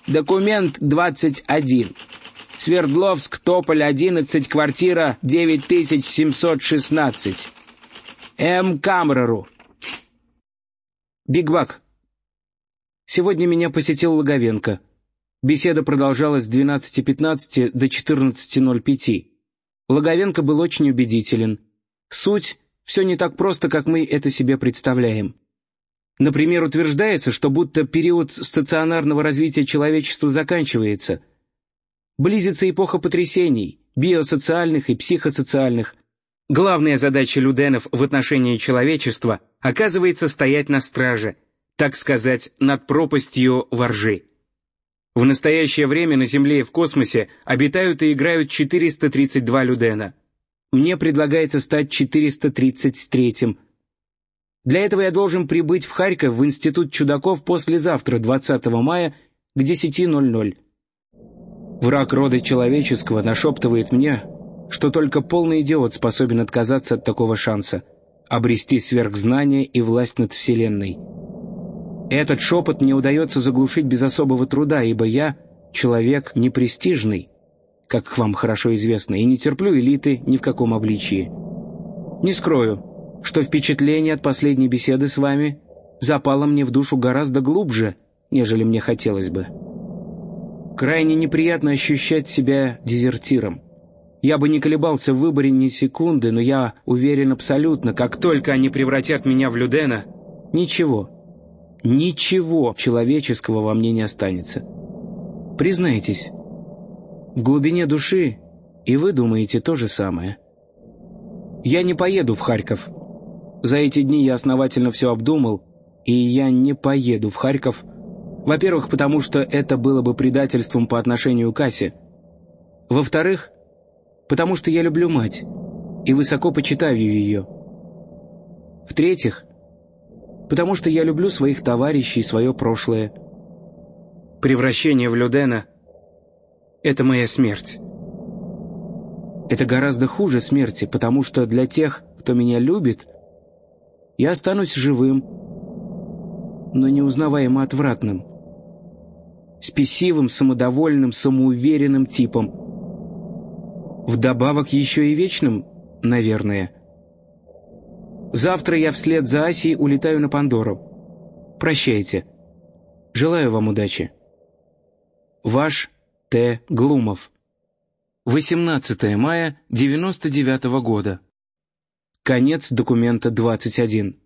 Документ 21. Свердловск, Тополь, 11, квартира 9716. М. Камреру. Бигбак. Сегодня меня посетил Логовенко. Беседа продолжалась с 12:15 до 14:05. Логовенко был очень убедителен. Суть — все не так просто, как мы это себе представляем. Например, утверждается, что будто период стационарного развития человечества заканчивается. Близится эпоха потрясений, биосоциальных и психосоциальных. Главная задача Люденов в отношении человечества оказывается стоять на страже, так сказать, над пропастью воржи. В настоящее время на Земле и в космосе обитают и играют 432 Людена. Мне предлагается стать 433-м. Для этого я должен прибыть в Харьков в Институт чудаков послезавтра, 20 мая, к 10:00. Враг рода человеческого нашептывает мне, что только полный идиот способен отказаться от такого шанса — обрести сверхзнание и власть над Вселенной. Этот шепот мне удается заглушить без особого труда, ибо я человек непрестижный, как вам хорошо известно, и не терплю элиты ни в каком обличии. Не скрою, что впечатление от последней беседы с вами запало мне в душу гораздо глубже, нежели мне хотелось бы. Крайне неприятно ощущать себя дезертиром. Я бы не колебался в выборе ни секунды, но я уверен абсолютно, как только они превратят меня в Людена, ничего человеческого во мне не останется. Признайтесь, в глубине души и вы думаете то же самое. Я не поеду в Харьков. За эти дни я основательно все обдумал, и я не поеду в Харьков. Во-первых, потому что это было бы предательством по отношению к Асе. Во-вторых, потому что я люблю мать и высоко почитаю ее. В-третьих, потому что я люблю своих товарищей и свое прошлое. Превращение в Людена — это моя смерть. Это гораздо хуже смерти, потому что для тех, кто меня любит, я останусь живым, но неузнаваемо отвратным, спесивым, самодовольным, самоуверенным типом. Вдобавок еще и вечным, наверное. Завтра я вслед за Асей улетаю на Пандору. Прощайте. Желаю вам удачи. Ваш Т. Глумов. 18 мая 99 года. Конец документа 21.